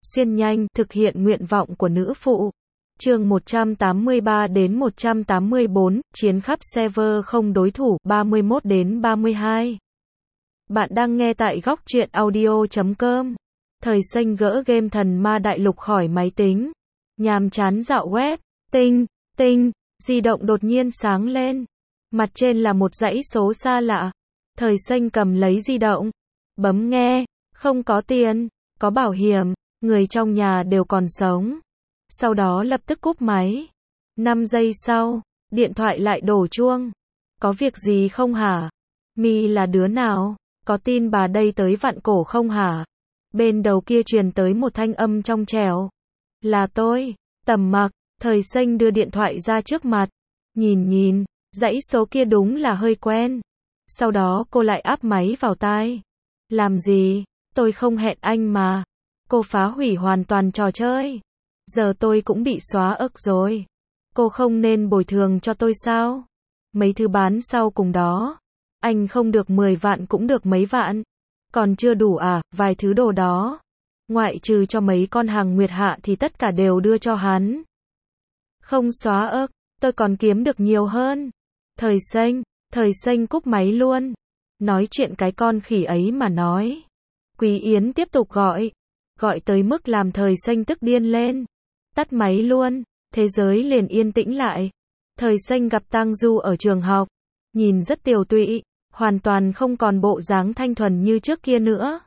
xuyên nhanh, thực hiện nguyện vọng của nữ phụ. Chương 183 đến 184, chiến khắp server không đối thủ, 31 đến 32. Bạn đang nghe tại góc truyện audio.com. Thời xanh gỡ game Thần Ma Đại Lục khỏi máy tính. Nhàm chán dạo web. Tinh, tinh, di động đột nhiên sáng lên. Mặt trên là một dãy số xa lạ. Thời xanh cầm lấy di động. Bấm nghe. Không có tiền, có bảo hiểm, người trong nhà đều còn sống. Sau đó lập tức cúp máy. 5 giây sau, điện thoại lại đổ chuông. Có việc gì không hả? Mi là đứa nào? Có tin bà đây tới vặn cổ không hả? Bên đầu kia truyền tới một thanh âm trong trẻo. Là tôi, Tầm Mặc. Thời xanh đưa điện thoại ra trước mặt. Nhìn, dãy số kia đúng là hơi quen. Sau đó cô lại áp máy vào tai. Làm gì? Tôi không hẹn anh mà. Cô phá hủy hoàn toàn trò chơi. Giờ tôi cũng bị xóa ức rồi. Cô không nên bồi thường cho tôi sao? Mấy thứ bán sau cùng đó. Anh không được 10 vạn cũng được mấy vạn. Còn chưa đủ à, vài thứ đồ đó. Ngoại trừ cho mấy con hàng Nguyệt Hạ thì tất cả đều đưa cho hắn. Không xóa ức, tôi còn kiếm được nhiều hơn. Thời xanh cúp máy luôn. Nói chuyện cái con khỉ ấy mà nói. Quý Yến tiếp tục gọi tới mức làm thời xanh tức điên lên. Tắt máy luôn, thế giới liền yên tĩnh lại. Thời xanh gặp Tang Du ở trường học, nhìn rất tiều tụy, hoàn toàn không còn bộ dáng thanh thuần như trước kia nữa.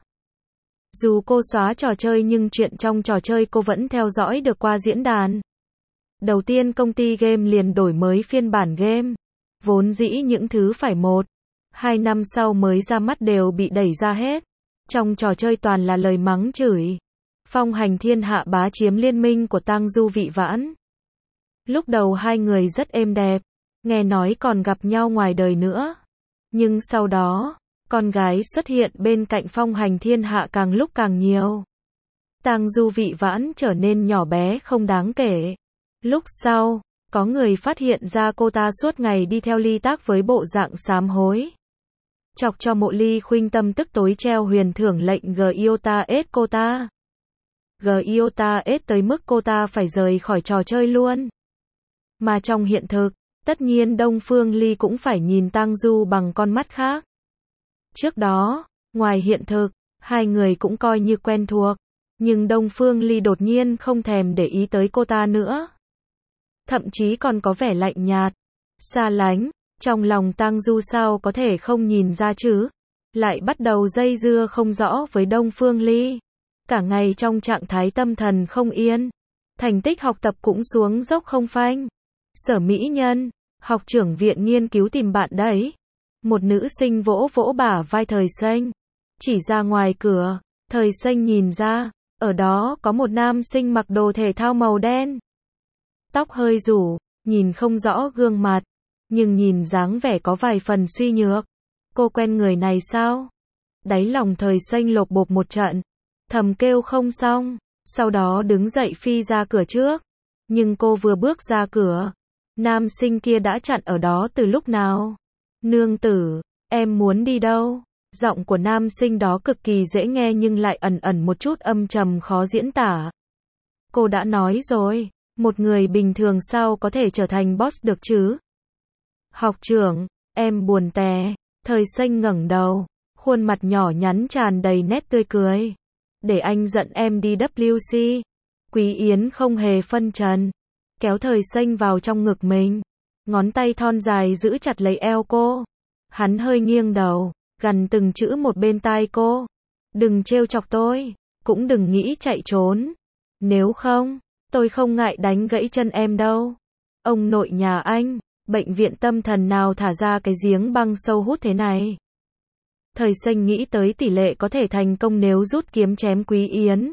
Dù cô xóa trò chơi nhưng chuyện trong trò chơi cô vẫn theo dõi được qua diễn đàn. Đầu tiên công ty game liền đổi mới phiên bản game. Vốn dĩ những thứ phải 1-2 năm sau mới ra mắt đều bị đẩy ra hết. Trong trò chơi toàn là lời mắng chửi. Phong hành thiên hạ bá chiếm liên minh của Tang Du Vị Vãn. Lúc đầu hai người rất êm đẹp, nghe nói còn gặp nhau ngoài đời nữa. Nhưng sau đó, con gái xuất hiện bên cạnh Phong hành thiên hạ càng lúc càng nhiều. Tang Du Vị Vãn trở nên nhỏ bé không đáng kể. Lúc sau, có người phát hiện ra cô ta suốt ngày đi theo Ly Tác với bộ dạng sám hối. Chọc cho Mộ Ly Khuynh tâm tức tối treo huyền thưởng lệnh Giota S cô ta. Giota S tới mức cô ta phải rời khỏi trò chơi luôn. Mà trong hiện thực, tất nhiên Đông Phương Ly cũng phải nhìn Tang Du bằng con mắt khác. Trước đó, ngoài hiện thực, hai người cũng coi như quen thuộc. Nhưng Đông Phương Ly đột nhiên không thèm để ý tới cô ta nữa. Thậm chí còn có vẻ lạnh nhạt, xa lánh. Trong lòng Tang Du sao có thể không nhìn ra chứ? Lại bắt đầu dây dưa không rõ với Đông Phương Ly. Cả ngày trong trạng thái tâm thần không yên. Thành tích học tập cũng xuống dốc không phanh. Sở Mỹ Nhân, học trưởng viện nghiên cứu tìm bạn đấy. Một nữ sinh vỗ vỗ bả vai thời xanh. Chỉ ra ngoài cửa, thời xanh nhìn ra, ở đó có một nam sinh mặc đồ thể thao màu đen. Tóc hơi rủ, nhìn không rõ gương mặt. Nhưng nhìn dáng vẻ có vài phần suy nhược. Cô quen người này sao? Đáy lòng thời xanh lộp bộp một trận. Thầm kêu không xong. Sau đó đứng dậy phi ra cửa trước. Nhưng cô vừa bước ra cửa. Nam sinh kia đã chặn ở đó từ lúc nào? Nương tử, em muốn đi đâu? Giọng của nam sinh đó cực kỳ dễ nghe nhưng lại ẩn ẩn một chút âm trầm khó diễn tả. Cô đã nói rồi. Một người bình thường sao có thể trở thành boss được chứ? Học trưởng, em buồn tè. Thời xanh ngẩng đầu, khuôn mặt nhỏ nhắn tràn đầy nét tươi cười. Để anh dẫn em đi WC. Quý Yến không hề phân trần, kéo thời xanh vào trong ngực mình. Ngón tay thon dài giữ chặt lấy eo cô. Hắn hơi nghiêng đầu, gằn từng chữ một bên tai cô. Đừng trêu chọc tôi, cũng đừng nghĩ chạy trốn. Nếu không, tôi không ngại đánh gãy chân em đâu. Ông nội nhà anh, bệnh viện tâm thần nào thả ra cái giếng băng sâu hút thế này? Thời xanh nghĩ tới tỷ lệ có thể thành công nếu rút kiếm chém Quý Yến.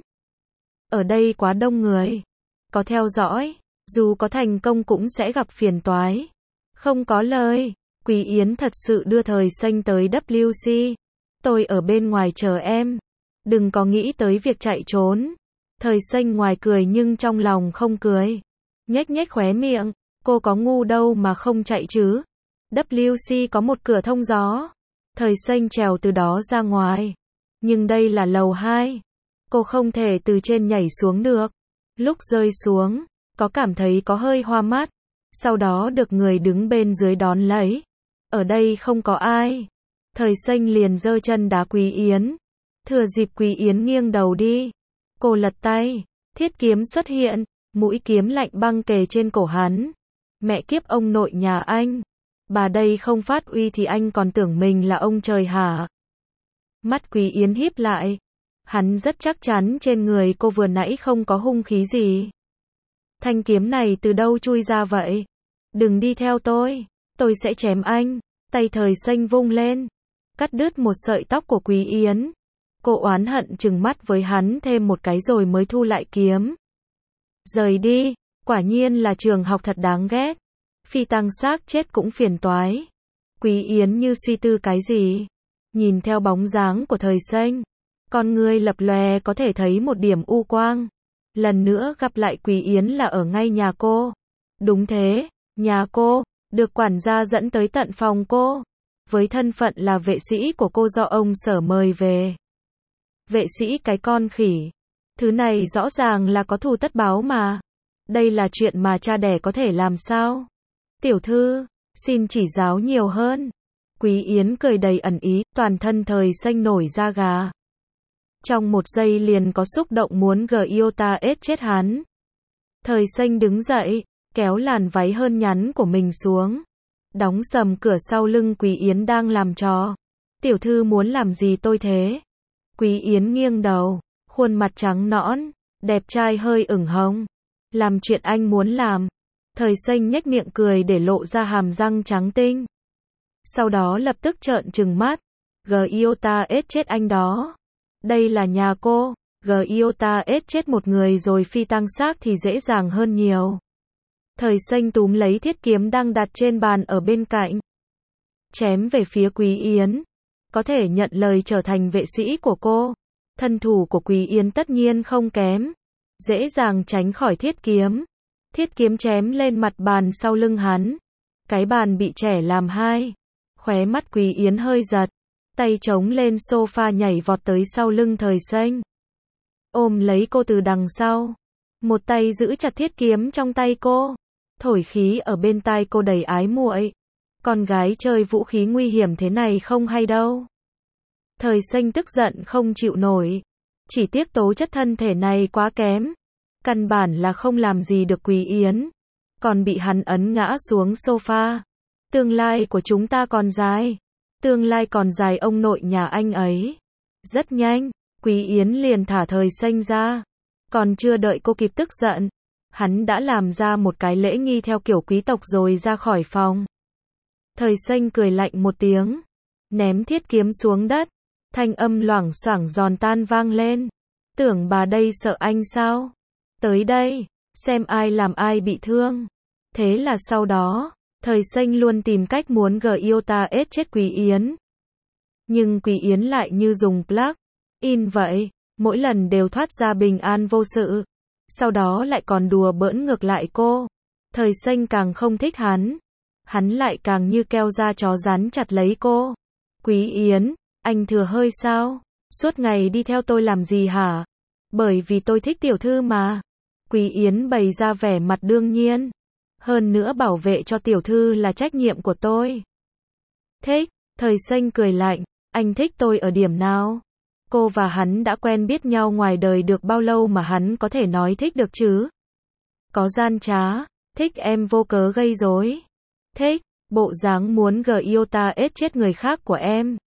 Ở đây quá đông người. Có theo dõi, dù có thành công cũng sẽ gặp phiền toái. Không có lời, Quý Yến thật sự đưa thời xanh tới WC. Tôi ở bên ngoài chờ em. Đừng có nghĩ tới việc chạy trốn. Thời xanh ngoài cười nhưng trong lòng không cười. Nhếch nhếch khóe miệng. Cô có ngu đâu mà không chạy chứ. WC có một cửa thông gió. Thời xanh trèo từ đó ra ngoài. Nhưng đây là lầu 2. Cô không thể từ trên nhảy xuống được. Lúc rơi xuống, có cảm thấy có hơi hoa mắt. Sau đó được người đứng bên dưới đón lấy. Ở đây không có ai. Thời Xanh liền giơ chân đá Quý Yến. Thừa dịp Quý Yến nghiêng đầu đi. Cô lật tay. Thiết kiếm xuất hiện. Mũi kiếm lạnh băng kề trên cổ hắn. Mẹ kiếp ông nội nhà anh. Bà đây không phát uy thì anh còn tưởng mình là ông trời hả? Mắt Quý Yến híp lại. Hắn rất chắc chắn trên người cô vừa nãy không có hung khí gì. Thanh kiếm này từ đâu chui ra vậy? Đừng đi theo tôi sẽ chém anh. Tay Thời Xanh vung lên, cắt đứt một sợi tóc của Quý Yến. Cô oán hận trừng mắt với hắn thêm một cái rồi mới thu lại kiếm. Rời đi, quả nhiên là trường học thật đáng ghét. Phi tang xác chết cũng phiền toái. Quý Yến như suy tư cái gì, nhìn theo bóng dáng của Thời Xanh, con người lập lòe có thể thấy một điểm u quang. Lần nữa gặp lại Quý Yến là ở ngay nhà cô. Đúng thế, nhà cô, được quản gia dẫn tới tận phòng cô. Với thân phận là vệ sĩ của cô do ông Sở mời về. Vệ sĩ cái con khỉ. Thứ này rõ ràng là có thù tất báo mà. Đây là chuyện mà cha đẻ có thể làm sao? Tiểu thư, xin chỉ giáo nhiều hơn. Quý Yến cười đầy ẩn ý, toàn thân Thời Xanh nổi da gà. Trong một giây liền có xúc động muốn Giota chết hắn. Thời Xanh đứng dậy, kéo làn váy hơn nhắn của mình xuống. Đóng sầm cửa sau lưng Quý Yến đang làm trò. Tiểu thư muốn làm gì tôi thế? Quý Yến nghiêng đầu, khuôn mặt trắng nõn, đẹp trai hơi ửng hồng. Làm chuyện anh muốn làm. Thời Xanh nhếch miệng cười để lộ ra hàm răng trắng tinh. Sau đó lập tức trợn trừng mắt. Giota chết anh đó. Đây là nhà cô. Giota chết một người rồi phi tang xác thì dễ dàng hơn nhiều. Thời Xanh túm lấy thiết kiếm đang đặt trên bàn ở bên cạnh. Chém về phía Quý Yến. Có thể nhận lời trở thành vệ sĩ của cô. Thân thủ của Quý Yến tất nhiên không kém. Dễ dàng tránh khỏi thiết kiếm. Thiết kiếm chém lên mặt bàn sau lưng hắn. Cái bàn bị chẻ làm hai. Khóe mắt Quý Yến hơi giật. Tay chống lên sofa nhảy vọt tới sau lưng Thời Xanh. Ôm lấy cô từ đằng sau. Một tay giữ chặt thiết kiếm trong tay cô. Thổi khí ở bên tai cô đầy ái muội. Con gái chơi vũ khí nguy hiểm thế này không hay đâu. Thời Xanh tức giận không chịu nổi. Chỉ tiếc tố chất thân thể này quá kém. Căn bản là không làm gì được Quý Yến. Còn bị hắn ấn ngã xuống sofa. Tương lai của chúng ta còn dài. Tương lai còn dài ông nội nhà anh ấy. Rất nhanh, Quý Yến liền thả Thời Xanh ra. Còn chưa đợi cô kịp tức giận. Hắn đã làm ra một cái lễ nghi theo kiểu quý tộc rồi ra khỏi phòng. Thời Xanh cười lạnh một tiếng. Ném thiết kiếm xuống đất. Thanh âm loảng xoảng giòn tan vang lên. Tưởng bà đây sợ anh sao? Tới đây, xem ai làm ai bị thương. Thế là sau đó, Thời Xanh luôn tìm cách muốn Giota chết Quý Yến. Nhưng Quý Yến lại như dùng plug-in vậy, mỗi lần đều thoát ra bình an vô sự. Sau đó lại còn đùa bỡn ngược lại cô. Thời Xanh càng không thích hắn. Hắn lại càng như keo da chó rắn chặt lấy cô. Quý Yến, anh thừa hơi sao? Suốt ngày đi theo tôi làm gì hả? Bởi vì tôi thích tiểu thư mà. Quý Yến bày ra vẻ mặt đương nhiên. Hơn nữa bảo vệ cho tiểu thư là trách nhiệm của tôi. Thích, Thời Xanh cười lạnh. Anh thích tôi ở điểm nào? Cô và hắn đã quen biết nhau ngoài đời được bao lâu mà hắn có thể nói thích được chứ? Có gian trá, thích em vô cớ gây rối. Thích, bộ dáng muốn Giota chết người khác của em.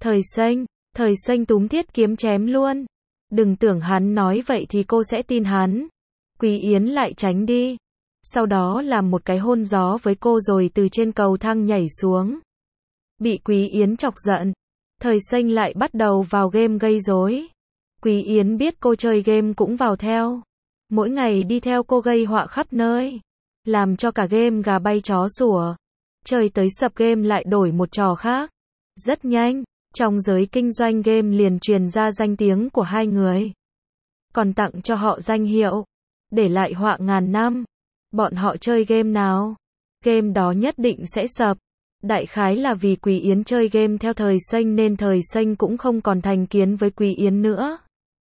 Thời Xanh túm thiết kiếm chém luôn. Đừng tưởng hắn nói vậy thì cô sẽ tin hắn. Quý Yến lại tránh đi. Sau đó làm một cái hôn gió với cô rồi từ trên cầu thang nhảy xuống. Bị Quý Yến chọc giận. Thời Xanh lại bắt đầu vào game gây rối. Quý Yến biết cô chơi game cũng vào theo. Mỗi ngày đi theo cô gây họa khắp nơi. Làm cho cả game gà bay chó sủa. Chơi tới sập game lại đổi một trò khác. Rất nhanh, trong giới kinh doanh game liền truyền ra danh tiếng của hai người. Còn tặng cho họ danh hiệu. Để lại họa ngàn năm. Bọn họ chơi game nào? Game đó nhất định sẽ sập. Đại khái là vì Quý Yến chơi game theo Thời Xanh nên Thời Xanh cũng không còn thành kiến với Quý Yến nữa.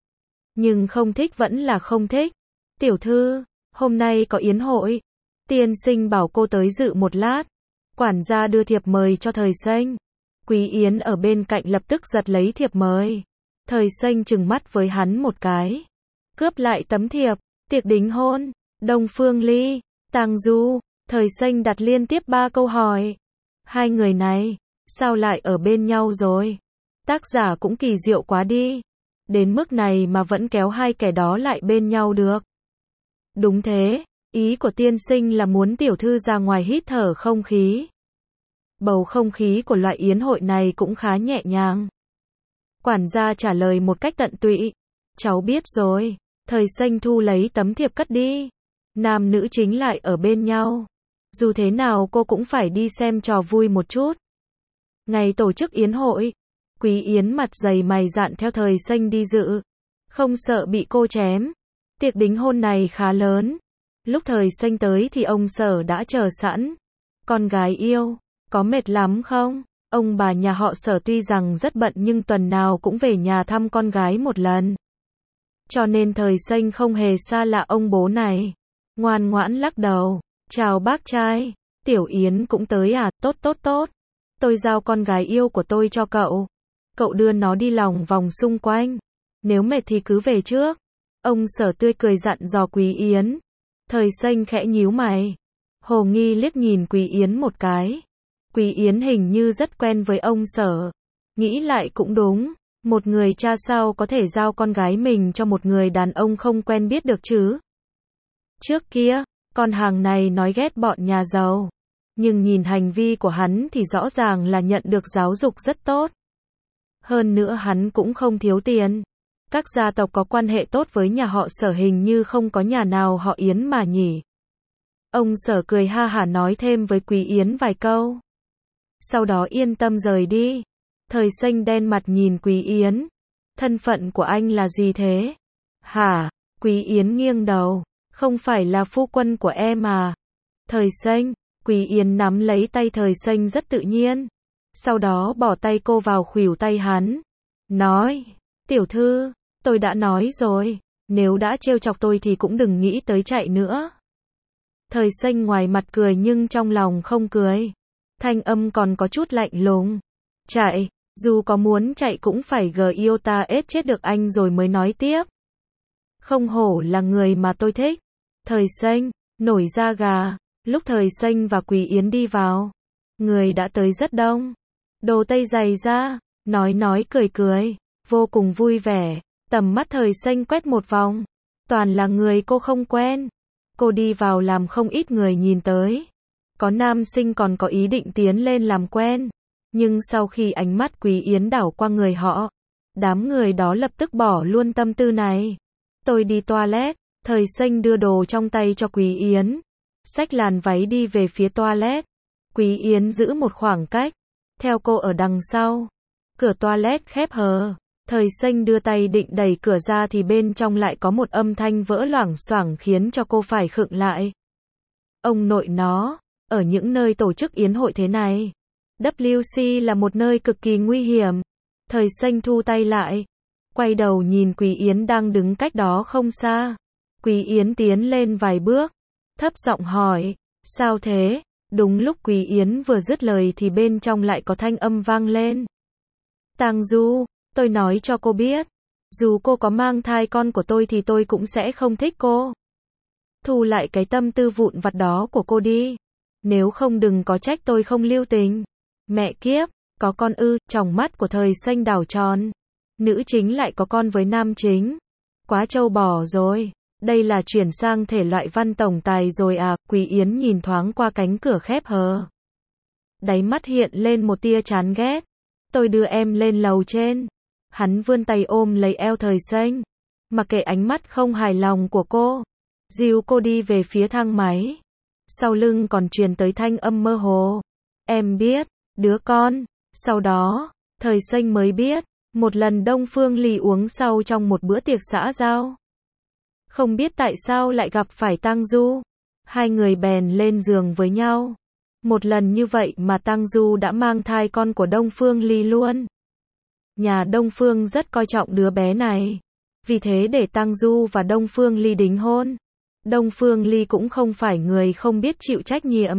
Nhưng không thích vẫn là không thích. Tiểu thư, hôm nay có yến hội. Tiên sinh bảo cô tới dự một lát. Quản gia đưa thiệp mời cho Thời Xanh. Quý Yến ở bên cạnh lập tức giật lấy thiệp mời. Thời Xanh trừng mắt với hắn một cái. Cướp lại tấm thiệp. Tiệc đính hôn. Đông Phương Ly. Tang Du. Thời Xanh đặt liên tiếp 3 câu hỏi. Hai người này, sao lại ở bên nhau rồi? Tác giả cũng kỳ diệu quá đi. Đến mức này mà vẫn kéo hai kẻ đó lại bên nhau được. Đúng thế, ý của tiên sinh là muốn tiểu thư ra ngoài hít thở không khí. Bầu không khí của loại yến hội này cũng khá nhẹ nhàng. Quản gia trả lời một cách tận tụy. Cháu biết rồi. Thời Xanh thu lấy tấm thiệp cất đi. Nam nữ chính lại ở bên nhau. Dù thế nào cô cũng phải đi xem trò vui một chút. Ngày tổ chức yến hội, Quý Yến mặt dày mày dạn theo Thời Xanh đi dự. Không sợ bị cô chém. Tiệc đính hôn này khá lớn. Lúc Thời Xanh tới thì ông Sở đã chờ sẵn. Con gái yêu, có mệt lắm không? Ông bà nhà họ Sở tuy rằng rất bận nhưng tuần nào cũng về nhà thăm con gái một lần. Cho nên Thời Xanh không hề xa lạ ông bố này. Ngoan ngoãn lắc đầu. Chào bác trai. Tiểu Yến cũng tới à? Tốt tốt tốt. Tôi giao con gái yêu của tôi cho cậu. Cậu đưa nó đi lòng vòng xung quanh. Nếu mệt thì cứ về trước. Ông Sở tươi cười dặn dò Quý Yến. Thời Xanh khẽ nhíu mày. Hồ nghi liếc nhìn Quý Yến một cái. Quý Yến hình như rất quen với ông Sở. Nghĩ lại cũng đúng. Một người cha sao có thể giao con gái mình cho một người đàn ông không quen biết được chứ? Trước kia, con hàng này nói ghét bọn nhà giàu. Nhưng nhìn hành vi của hắn thì rõ ràng là nhận được giáo dục rất tốt. Hơn nữa hắn cũng không thiếu tiền. Các gia tộc có quan hệ tốt với nhà họ Sở hình như không có nhà nào họ Yến mà nhỉ. Ông Sở cười ha hả nói thêm với Quý Yến vài câu. Sau đó yên tâm rời đi. Thời Xanh đen mặt nhìn Quý Yến. Thân phận của anh là gì thế? Hả? Quý Yến nghiêng đầu. Không phải là phu quân của em à? Thời Xanh. Quý Yến nắm lấy tay Thời Xanh rất tự nhiên. Sau đó bỏ tay cô vào khuỷu tay hắn. Nói. Tiểu thư, tôi đã nói rồi. Nếu đã trêu chọc tôi thì cũng đừng nghĩ tới chạy nữa. Thời Xanh ngoài mặt cười nhưng trong lòng không cười. Thanh âm còn có chút lạnh lùng. Chạy, dù có muốn chạy cũng phải yêu ta ết chết được anh rồi mới nói tiếp. Không hổ là người mà tôi thích. Thời Xanh, nổi da gà. Lúc Thời Xanh và Quý Yến đi vào, người đã tới rất đông. Đồ Tây giày ra, nói cười cười, vô cùng vui vẻ. Tầm mắt Thời Xanh quét một vòng, toàn là người cô không quen. Cô đi vào làm không ít người nhìn tới. Có nam sinh còn có ý định tiến lên làm quen. Nhưng sau khi ánh mắt Quý Yến đảo qua người họ, đám người đó lập tức bỏ luôn tâm tư này. Tôi đi toilet. Thời Xanh đưa đồ trong tay cho Quý Yến. Xách làn váy đi về phía toilet. Quý Yến giữ một khoảng cách. Theo cô ở đằng sau. Cửa toilet khép hờ. Thời Xanh đưa tay định đẩy cửa ra thì bên trong lại có một âm thanh vỡ loảng xoảng khiến cho cô phải khựng lại. Ông nội nó, ở những nơi tổ chức yến hội thế này, WC là một nơi cực kỳ nguy hiểm. Thời Xanh thu tay lại. Quay đầu nhìn Quý Yến đang đứng cách đó không xa. Quý Yến tiến lên vài bước. Thấp giọng hỏi. Sao thế? Đúng lúc Quý Yến vừa dứt lời thì bên trong lại có thanh âm vang lên. Tang Du, tôi nói cho cô biết. Dù cô có mang thai con của tôi thì tôi cũng sẽ không thích cô. Thu lại cái tâm tư vụn vặt đó của cô đi. Nếu không đừng có trách tôi không lưu tình. Mẹ kiếp, có con ư? Tròng mắt của Thời Xanh đảo tròn. Nữ chính lại có con với nam chính. Quá trâu bò rồi. Đây là chuyển sang thể loại văn tổng tài rồi à? Quý Yến nhìn thoáng qua cánh cửa khép hờ. Đáy mắt hiện lên một tia chán ghét. Tôi đưa em lên lầu trên. Hắn vươn tay ôm lấy eo Thời Xanh. Mặc kệ ánh mắt không hài lòng của cô. Dìu cô đi về phía thang máy. Sau lưng còn truyền tới thanh âm mơ hồ. Em biết, đứa con. Sau đó, Thời Xanh mới biết. Một lần Đông Phương Ly uống sau trong một bữa tiệc xã giao. Không biết tại sao lại gặp phải Tang Du. Hai người bèn lên giường với nhau. Một lần như vậy mà Tang Du đã mang thai con của Đông Phương Ly luôn. Nhà Đông Phương rất coi trọng đứa bé này. Vì thế để Tang Du và Đông Phương Ly đính hôn. Đông Phương Ly cũng không phải người không biết chịu trách nhiệm.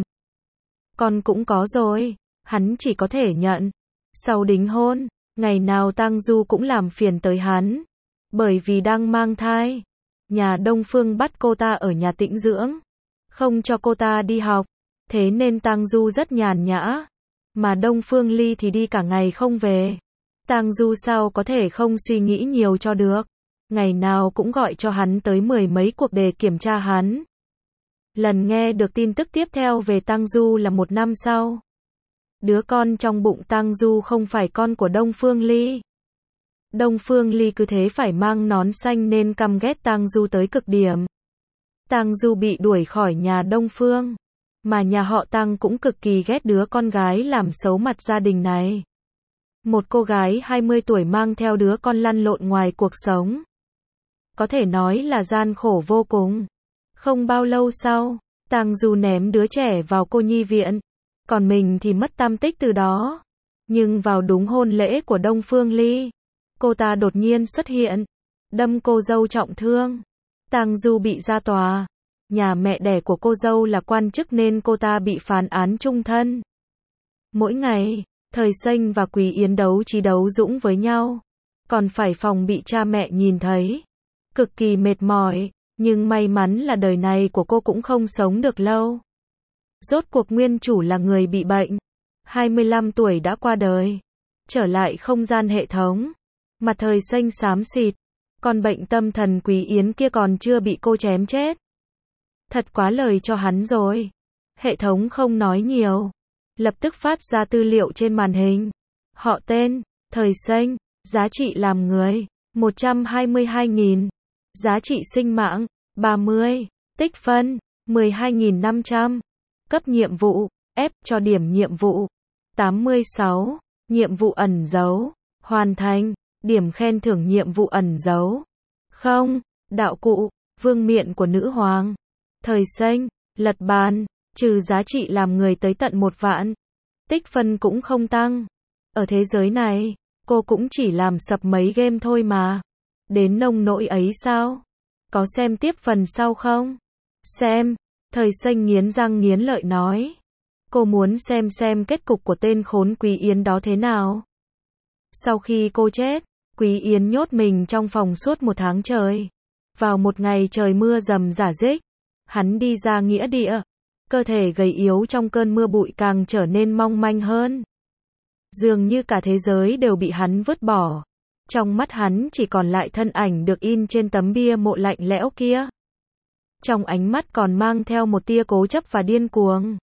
Con cũng có rồi, hắn chỉ có thể nhận. Sau đính hôn, ngày nào Tang Du cũng làm phiền tới hắn. Bởi vì đang mang thai, nhà Đông Phương bắt cô ta ở nhà tĩnh dưỡng, không cho cô ta đi học. Thế nên Tang Du rất nhàn nhã, mà Đông Phương Ly thì đi cả ngày không về. Tang Du sao có thể không suy nghĩ nhiều cho được. Ngày nào cũng gọi cho hắn tới 10 mấy cuộc để kiểm tra hắn. Lần nghe được tin tức tiếp theo về Tang Du là 1 năm sau. Đứa con trong bụng Tang Du không phải con của Đông Phương Ly. Đông Phương Ly cứ thế phải mang nón xanh nên căm ghét Tang Du tới cực điểm. Tang Du bị đuổi khỏi nhà Đông Phương, mà nhà họ Tang cũng cực kỳ ghét đứa con gái làm xấu mặt gia đình này. Một cô gái 20 tuổi mang theo đứa con lăn lộn ngoài cuộc sống. Có thể nói là gian khổ vô cùng. Không bao lâu sau, Tang Du ném đứa trẻ vào cô nhi viện, còn mình thì mất tăm tích từ đó. Nhưng vào đúng hôn lễ của Đông Phương Ly, cô ta đột nhiên xuất hiện, đâm cô dâu trọng thương. Tang Du bị ra tòa. Nhà mẹ đẻ của cô dâu là quan chức nên cô ta bị phán án chung thân. Mỗi ngày, Thời Xanh và Quý Yến đấu trí đấu dũng với nhau, còn phải phòng bị cha mẹ nhìn thấy. Cực kỳ mệt mỏi, nhưng may mắn là đời này của cô cũng không sống được lâu. Rốt cuộc nguyên chủ là người bị bệnh, 25 tuổi đã qua đời. Trở lại không gian hệ thống, mặt Thời Xanh xám xịt, còn bệnh tâm thần Quý Yến kia còn chưa bị cô chém chết. Thật quá lời cho hắn rồi. Hệ thống không nói nhiều, lập tức phát ra tư liệu trên màn hình. Họ tên, Thời Xanh, giá trị làm người, 122.000, giá trị sinh mạng, 30, tích phân, 12.500, cấp nhiệm vụ, F cho điểm nhiệm vụ, 86, nhiệm vụ ẩn giấu, hoàn thành, điểm khen thưởng nhiệm vụ ẩn giấu. Không, đạo cụ, vương miện của nữ hoàng. Thời Xanh, lật bàn, trừ giá trị làm người tới tận 1 vạn. Tích phân cũng không tăng. Ở thế giới này, cô cũng chỉ làm sập mấy game thôi mà. Đến nông nỗi ấy sao? Có xem tiếp phần sau không? Xem. Thời Xanh nghiến răng nghiến lợi nói. Cô muốn xem kết cục của tên khốn Quý Yến đó thế nào. Sau khi cô chết, Quý Yến nhốt mình trong phòng suốt 1 tháng trời. Vào một ngày trời mưa rầm rả rích, hắn đi ra nghĩa địa. Cơ thể gầy yếu trong cơn mưa bụi càng trở nên mong manh hơn. Dường như cả thế giới đều bị hắn vứt bỏ. Trong mắt hắn chỉ còn lại thân ảnh được in trên tấm bia mộ lạnh lẽo kia. Trong ánh mắt còn mang theo một tia cố chấp và điên cuồng.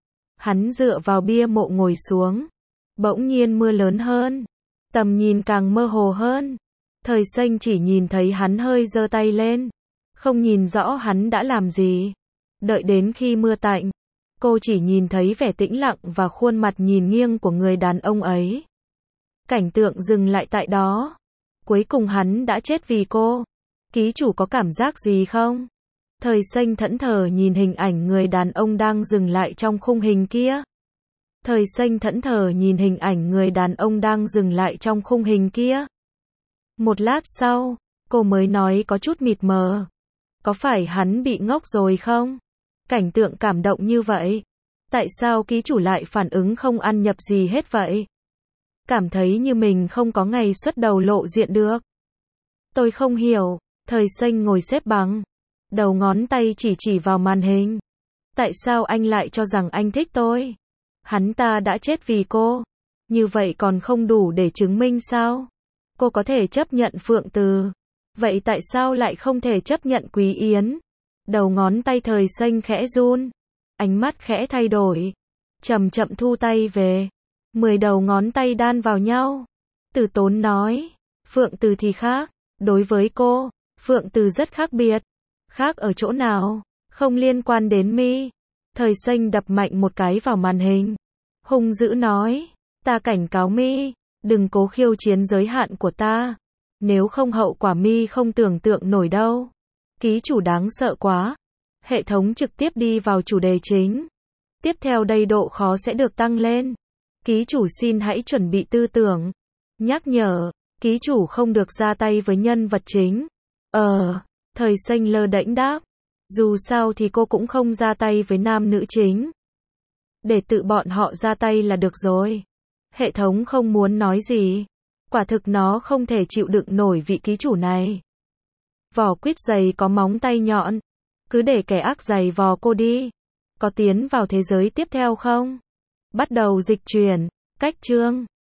Hắn dựa vào bia mộ ngồi xuống. Bỗng nhiên mưa lớn hơn. Tầm nhìn càng mơ hồ hơn. Thời Xanh chỉ nhìn thấy hắn hơi giơ tay lên. Không nhìn rõ hắn đã làm gì. Đợi đến khi mưa tạnh, cô chỉ nhìn thấy vẻ tĩnh lặng và khuôn mặt nhìn nghiêng của người đàn ông ấy. Cảnh tượng dừng lại tại đó. Cuối cùng hắn đã chết vì cô. Ký chủ có cảm giác gì không? Thời Xanh thẫn thờ nhìn hình ảnh người đàn ông đang dừng lại trong khung hình kia. Thời Xanh thẫn thờ nhìn hình ảnh người đàn ông đang dừng lại trong khung hình kia. Một lát sau, cô mới nói có chút mịt mờ. Có phải hắn bị ngốc rồi không? Cảnh tượng cảm động như vậy. Tại sao ký chủ lại phản ứng không ăn nhập gì hết vậy? Cảm thấy như mình không có ngày xuất đầu lộ diện được. Tôi không hiểu. Thời Xanh ngồi xếp bằng. Đầu ngón tay chỉ vào màn hình. Tại sao anh lại cho rằng anh thích tôi? Hắn ta đã chết vì cô. Như vậy còn không đủ để chứng minh sao? Cô có thể chấp nhận Phượng Từ. Vậy tại sao lại không thể chấp nhận Quý Yến? Đầu ngón tay Thời Xanh khẽ run. Ánh mắt khẽ thay đổi. Chậm chậm thu tay về. 10 đầu ngón tay đan vào nhau. Từ Tốn nói. Phượng Từ thì khác. Đối với cô, Phượng Từ rất khác biệt. Khác ở chỗ nào? Không liên quan đến mi. Thời Xanh đập mạnh một cái vào màn hình. Hung dữ nói. Ta cảnh cáo mi. Đừng cố khiêu chiến giới hạn của ta. Nếu không hậu quả mi không tưởng tượng nổi đâu. Ký chủ đáng sợ quá. Hệ thống trực tiếp đi vào chủ đề chính. Tiếp theo đây độ khó sẽ được tăng lên. Ký chủ xin hãy chuẩn bị tư tưởng. Nhắc nhở, Ký chủ không được ra tay với nhân vật chính. Thời xanh lơ đễnh đáp. Dù sao thì cô cũng không ra tay với nam nữ chính. Để tự bọn họ ra tay là được rồi. Hệ thống không muốn nói gì. Quả thực nó không thể chịu đựng nổi vị ký chủ này. Vỏ quýt dày có móng tay nhọn. Cứ để kẻ ác giày vò cô đi. Có tiến vào thế giới tiếp theo không? Bắt đầu dịch chuyển. Cách chương